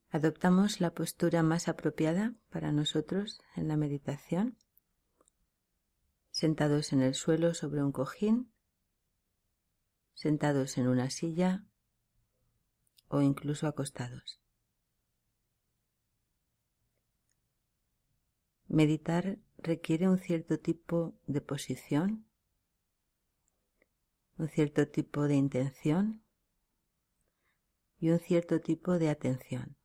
Adoptamos la postura más apropiada para nosotros en la meditación, sentados en el suelo sobre un cojín, sentados en una silla o incluso acostados. Meditar requiere un cierto tipo de posición, un cierto tipo de intención y un cierto tipo de atención.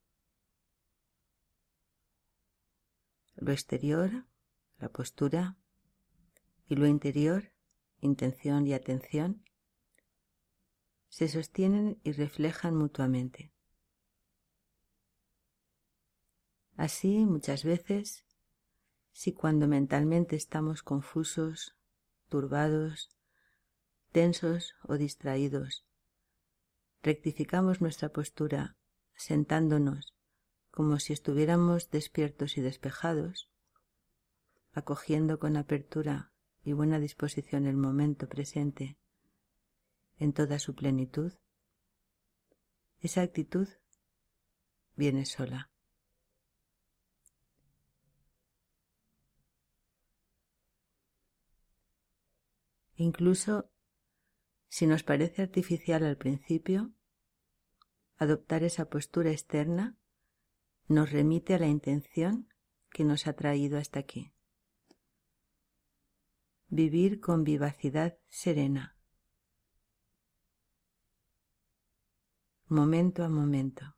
Lo exterior, la postura, y lo interior, intención y atención, se sostienen y reflejan mutuamente. Así, muchas veces, si cuando mentalmente estamos confusos, turbados, tensos o distraídos, rectificamos nuestra postura sentándonos como si estuviéramos despiertos y despejados, acogiendo con apertura y buena disposición el momento presente en toda su plenitud, esa actitud viene sola. Incluso si nos parece artificial al principio, adoptar esa postura externa nos remite a la intención que nos ha traído hasta aquí. Vivir con vivacidad serena, momento a momento,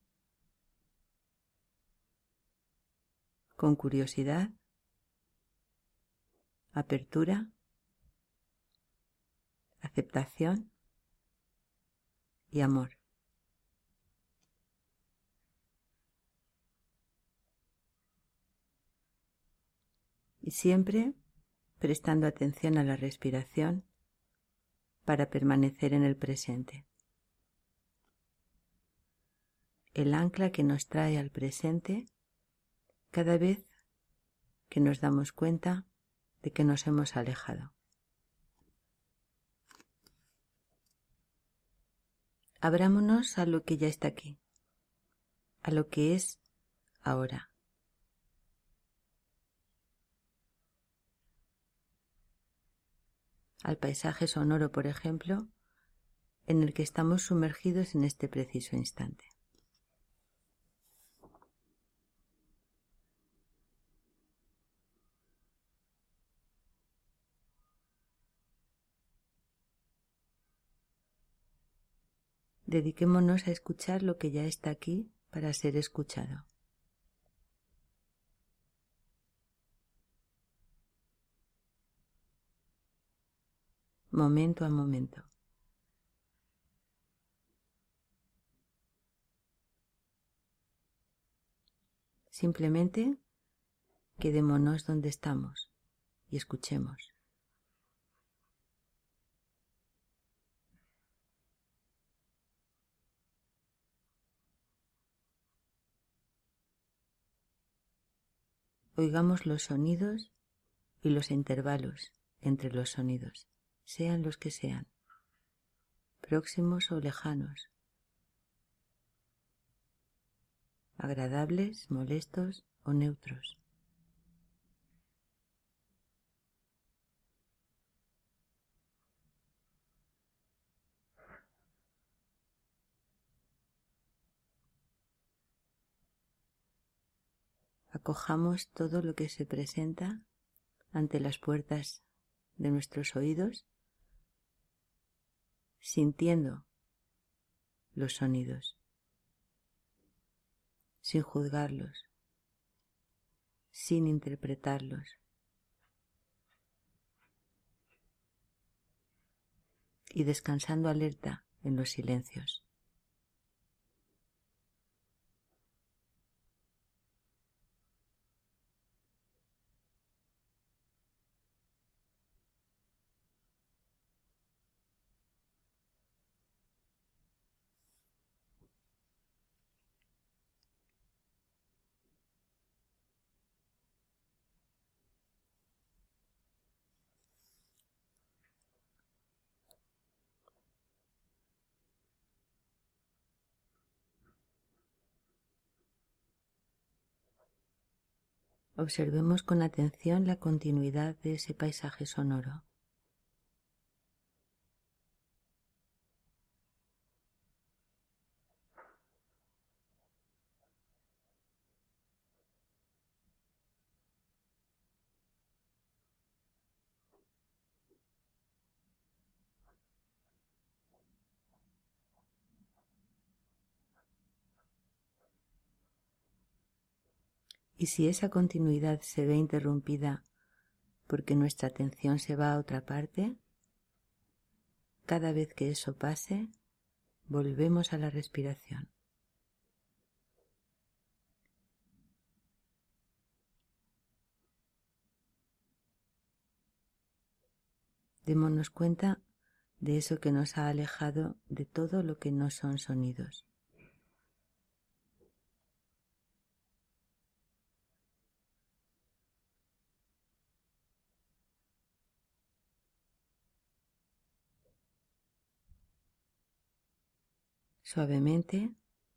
con curiosidad, apertura, aceptación y amor. Y siempre prestando atención a la respiración para permanecer en el presente. El ancla que nos trae al presente cada vez que nos damos cuenta de que nos hemos alejado. Abrámonos a lo que ya está aquí, a lo que es ahora. Al paisaje sonoro, por ejemplo, en el que estamos sumergidos en este preciso instante. Dediquémonos a escuchar lo que ya está aquí para ser escuchado. Momento a momento. Simplemente quedémonos donde estamos y escuchemos. Oigamos los sonidos y los intervalos entre los sonidos, sean los que sean, próximos o lejanos, agradables, molestos o neutros. Acojamos todo lo que se presenta ante las puertas de nuestros oídos, sintiendo los sonidos, sin juzgarlos, sin interpretarlos, y descansando alerta en los silencios. Observemos con atención la continuidad de ese paisaje sonoro. Y si esa continuidad se ve interrumpida porque nuestra atención se va a otra parte, cada vez que eso pase, volvemos a la respiración. Démonos cuenta de eso que nos ha alejado de todo lo que no son sonidos. Suavemente,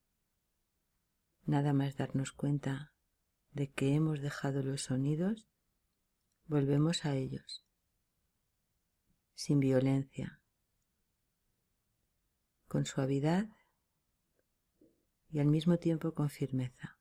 nada más darnos cuenta de que hemos dejado los sonidos, volvemos a ellos, sin violencia, con suavidad y al mismo tiempo con firmeza.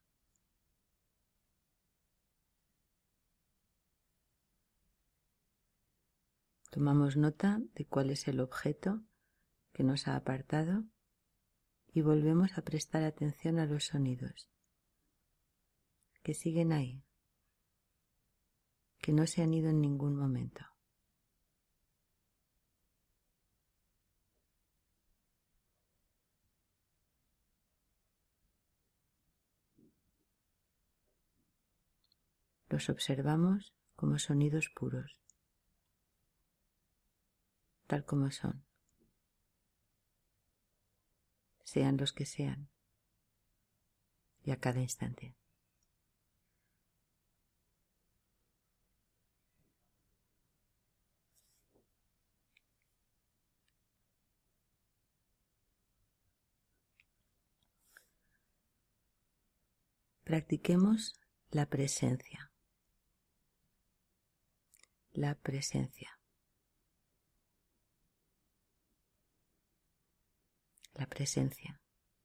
Tomamos nota de cuál es el objeto que nos ha apartado y volvemos a prestar atención a los sonidos que siguen ahí, que no se han ido en ningún momento. Los observamos como sonidos puros, tal como son, sean los que sean, y a cada instante. Practiquemos la presencia. La presencia. La presencia.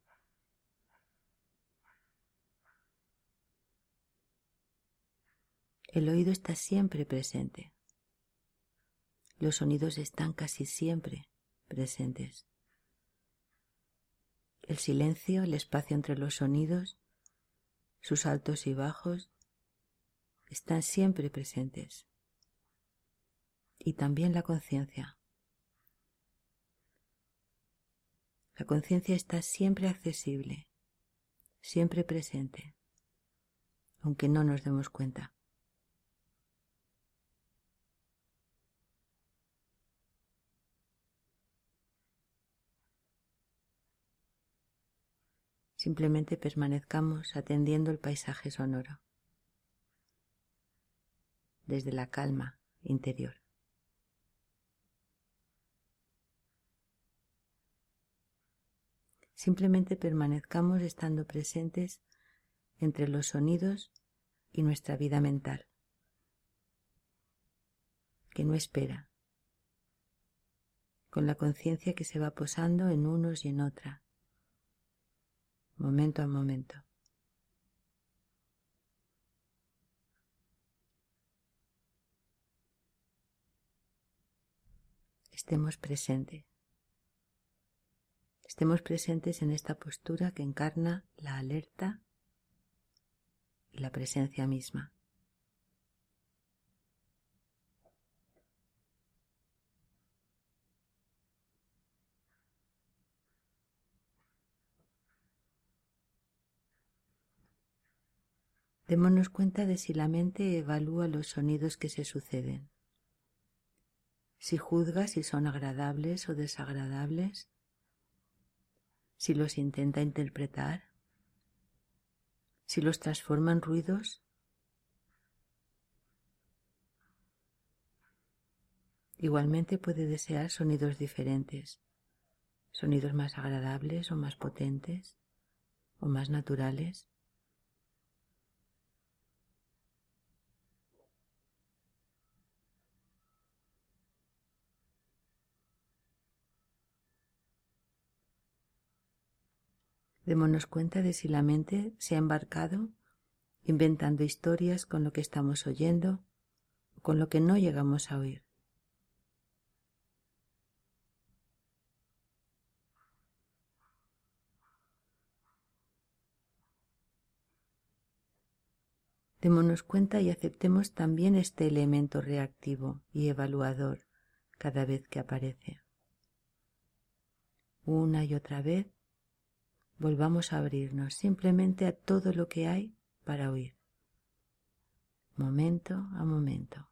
El oído está siempre presente. Los sonidos están casi siempre presentes. El silencio, el espacio entre los sonidos, sus altos y bajos, están siempre presentes. Y también la conciencia. La conciencia está siempre accesible, siempre presente, aunque no nos demos cuenta. Simplemente permanezcamos atendiendo el paisaje sonoro, desde la calma interior. Simplemente permanezcamos estando presentes entre los sonidos y nuestra vida mental, que no espera, con la conciencia que se va posando en unos y en otra, momento a momento. Estemos presentes. Estemos presentes en esta postura que encarna la alerta y la presencia misma. Démonos cuenta de si la mente evalúa los sonidos que se suceden, si juzga si son agradables o desagradables, si los intenta interpretar, si los transforma en ruidos. Igualmente puede desear sonidos diferentes, sonidos más agradables o más potentes o más naturales. Démonos cuenta de si la mente se ha embarcado inventando historias con lo que estamos oyendo o con lo que no llegamos a oír. Démonos cuenta y aceptemos también este elemento reactivo y evaluador cada vez que aparece. Una y otra vez volvamos a abrirnos simplemente a todo lo que hay para oír, momento a momento.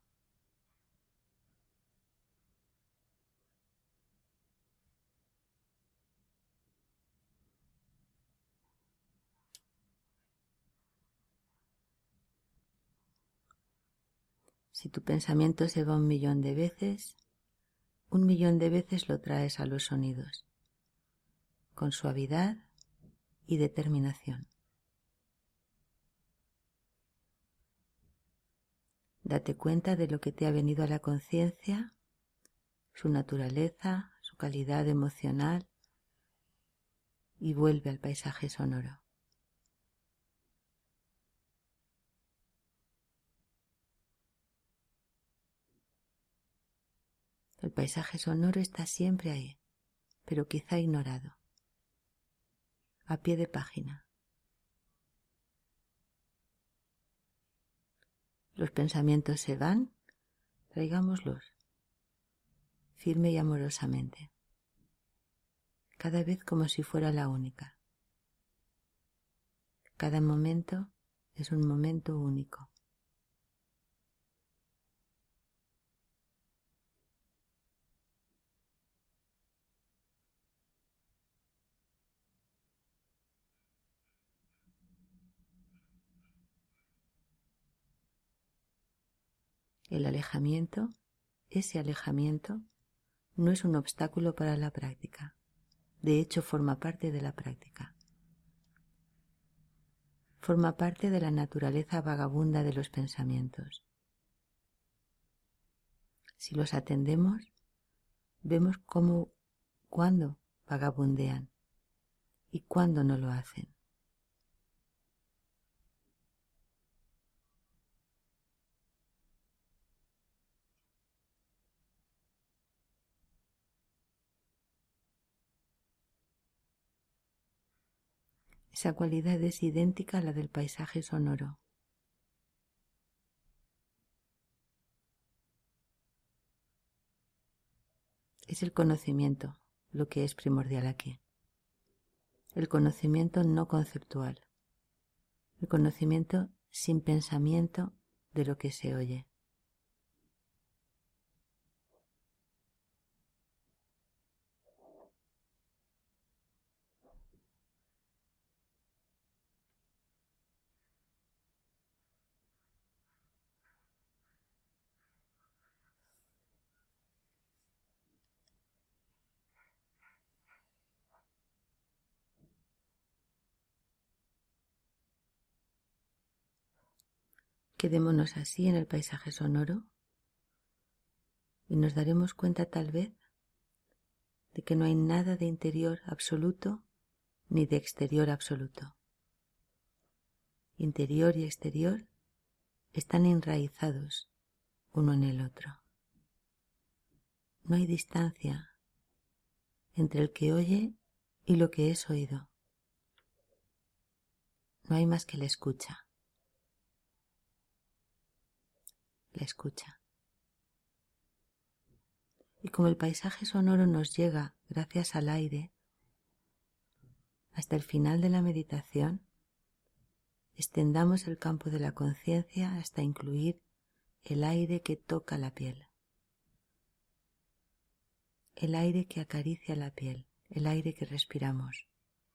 Si tu pensamiento se va 1.000.000 de veces, 1.000.000 de veces lo traes a los sonidos, con suavidad y determinación. Date cuenta de lo que te ha venido a la conciencia, su naturaleza, su calidad emocional, y vuelve al paisaje sonoro. El paisaje sonoro está siempre ahí, pero quizá ignorado, a pie de página. Los pensamientos se van, traigámoslos, firme y amorosamente, cada vez como si fuera la única. Cada momento es un momento único. El alejamiento, ese alejamiento, no es un obstáculo para la práctica. De hecho, forma parte de la práctica. Forma parte de la naturaleza vagabunda de los pensamientos. Si los atendemos, vemos cómo, cuándo vagabundean y cuándo no lo hacen. Esa cualidad es idéntica a la del paisaje sonoro. Es el conocimiento lo que es primordial aquí. El conocimiento no conceptual. El conocimiento sin pensamiento de lo que se oye. Quedémonos así en el paisaje sonoro y nos daremos cuenta tal vez de que no hay nada de interior absoluto ni de exterior absoluto. Interior y exterior están enraizados uno en el otro. No hay distancia entre el que oye y lo que es oído. No hay más que la escucha. La escucha. Y como el paisaje sonoro nos llega gracias al aire, hasta el final de la meditación, extendamos el campo de la conciencia hasta incluir el aire que toca la piel, el aire que acaricia la piel, el aire que respiramos.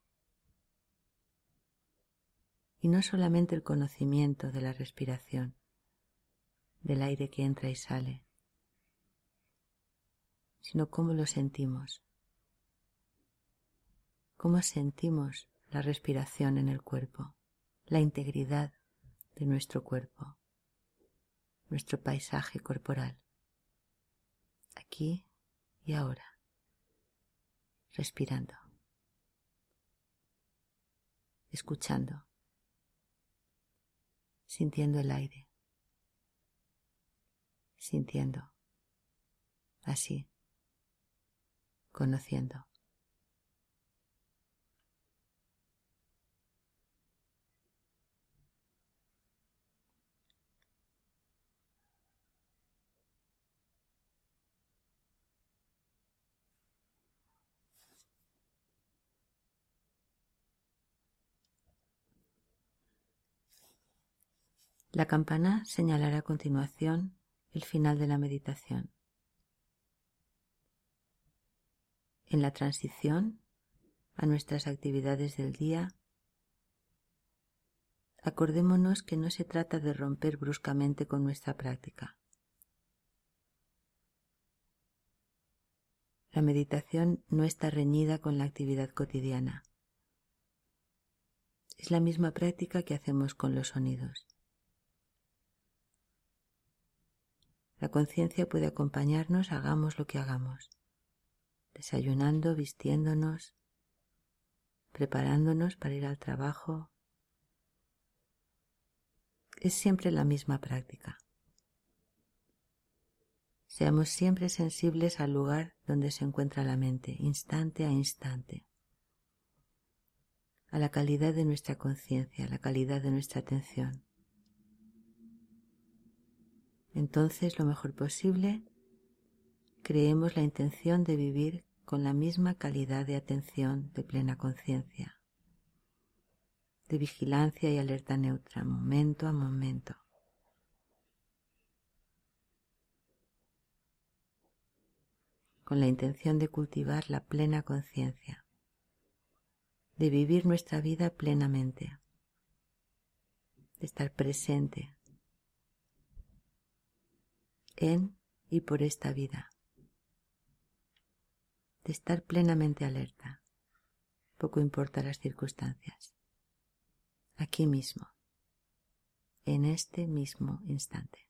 Y no solamente el conocimiento de la respiración, del aire que entra y sale, sino cómo lo sentimos, cómo sentimos la respiración en el cuerpo, la integridad de nuestro cuerpo, nuestro paisaje corporal, aquí y ahora, respirando. escuchando, sintiendo el aire, sintiendo, así, conociendo. La campana señalará a continuación el final de la meditación. En la transición a nuestras actividades del día, acordémonos que no se trata de romper bruscamente con nuestra práctica. La meditación no está reñida con la actividad cotidiana. Es la misma práctica que hacemos con los sonidos. La conciencia puede acompañarnos, hagamos lo que hagamos, desayunando, vistiéndonos, preparándonos para ir al trabajo. Es siempre la misma práctica. Seamos siempre sensibles al lugar donde se encuentra la mente, instante a instante, a la calidad de nuestra conciencia, a la calidad de nuestra atención. Entonces, lo mejor posible, creemos la intención de vivir con la misma calidad de atención de plena conciencia, de vigilancia y alerta neutra, momento a momento. Con la intención de cultivar la plena conciencia, de vivir nuestra vida plenamente, de estar presente en y por esta vida, de estar plenamente alerta, poco importa las circunstancias, aquí mismo, en este mismo instante.